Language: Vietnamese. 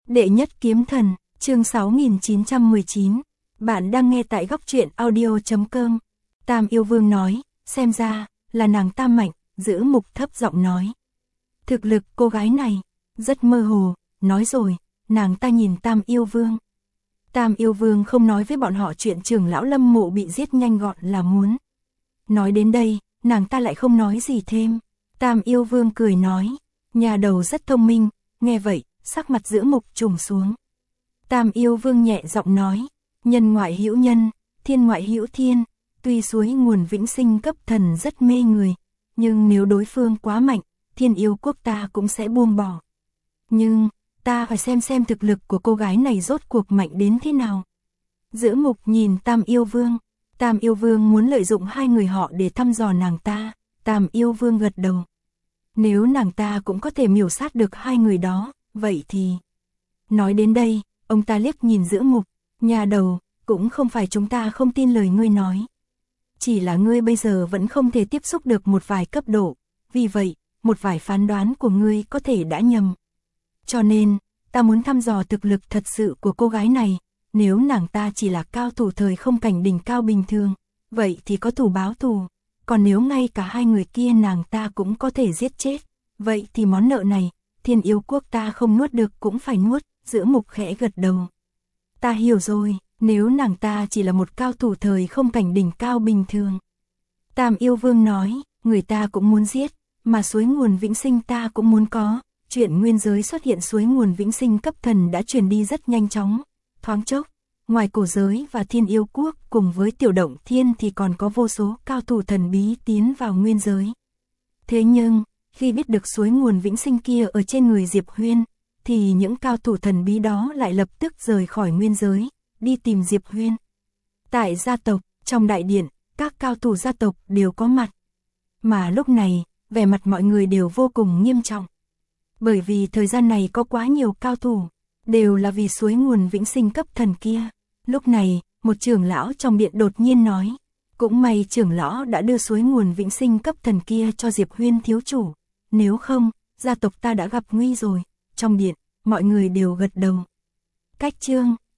Đệ nhất kiếm thần, chương 6919. Bạn đang nghe tại góc truyện audio.com. Tam yêu vương nói, xem ra, là nàng ta mạnh, giữ mục thấp giọng nói. Thực lực cô gái này, rất mơ hồ, nói rồi, nàng ta nhìn Tam yêu vương. Tam yêu vương không nói với bọn họ chuyện trưởng lão Lâm Mộ bị giết nhanh gọn là muốn. Nói đến đây, nàng ta lại không nói gì thêm. Tam yêu vương cười nói, nhà đầu rất thông minh, nghe vậy, sắc mặt giữ mục trùng xuống. Tam yêu vương nhẹ giọng nói, nhân ngoại hữu nhân, thiên ngoại hữu thiên, tuy suối nguồn vĩnh sinh cấp thần rất mê người, nhưng nếu đối phương quá mạnh, thiên yêu quốc ta cũng sẽ buông bỏ. Nhưng, ta phải xem thực lực của cô gái này rốt cuộc mạnh đến thế nào. Giữ mục nhìn Tam yêu vương. Tam yêu vương muốn lợi dụng hai người họ để thăm dò nàng ta. Tam yêu vương gật đầu. Nếu nàng ta cũng có thể miểu sát được hai người đó, vậy thì... Nói đến đây, ông ta liếc nhìn giữ mục. Nhà đầu, cũng không phải chúng ta không tin lời ngươi nói. Chỉ là ngươi bây giờ vẫn không thể tiếp xúc được một vài cấp độ. Vì vậy, một vài phán đoán của ngươi có thể đã nhầm. Cho nên, ta muốn thăm dò thực lực thật sự của cô gái này. Nếu nàng ta chỉ là cao thủ thời không cảnh đỉnh cao bình thường, vậy thì có thù báo thù. Còn nếu ngay cả hai người kia nàng ta cũng có thể giết chết, vậy thì món nợ này, thiên yêu quốc ta không nuốt được cũng phải nuốt. Giữ mục khẽ gật đầu. Ta hiểu rồi, nếu nàng ta chỉ là một cao thủ thời không cảnh đỉnh cao bình thường. Tam yêu vương nói, người ta cũng muốn giết, mà suối nguồn vĩnh sinh ta cũng muốn có. Chuyện nguyên giới xuất hiện suối nguồn vĩnh sinh cấp thần đã truyền đi rất nhanh chóng. Thoáng chốc, ngoài cổ giới và thiên yêu quốc cùng với tiểu động thiên thì còn có vô số cao thủ thần bí tiến vào nguyên giới. Thế nhưng, khi biết được suối nguồn vĩnh sinh kia ở trên người Diệp Huyên, thì những cao thủ thần bí đó lại lập tức rời khỏi nguyên giới, đi tìm Diệp Huyên. Tại gia tộc, trong đại điện, các cao thủ gia tộc đều có mặt. Mà lúc này, vẻ mặt mọi người đều vô cùng nghiêm trọng. Bởi vì thời gian này có quá nhiều cao thủ, đều là vì suối nguồn vĩnh sinh cấp thần kia. Lúc này, một trưởng lão trong điện đột nhiên nói, cũng may trưởng lão đã đưa suối nguồn vĩnh sinh cấp thần kia cho Diệp Huyên thiếu chủ. Nếu không, gia tộc ta đã gặp nguy rồi. Trong điện, mọi người đều gật đầu. Cách chương,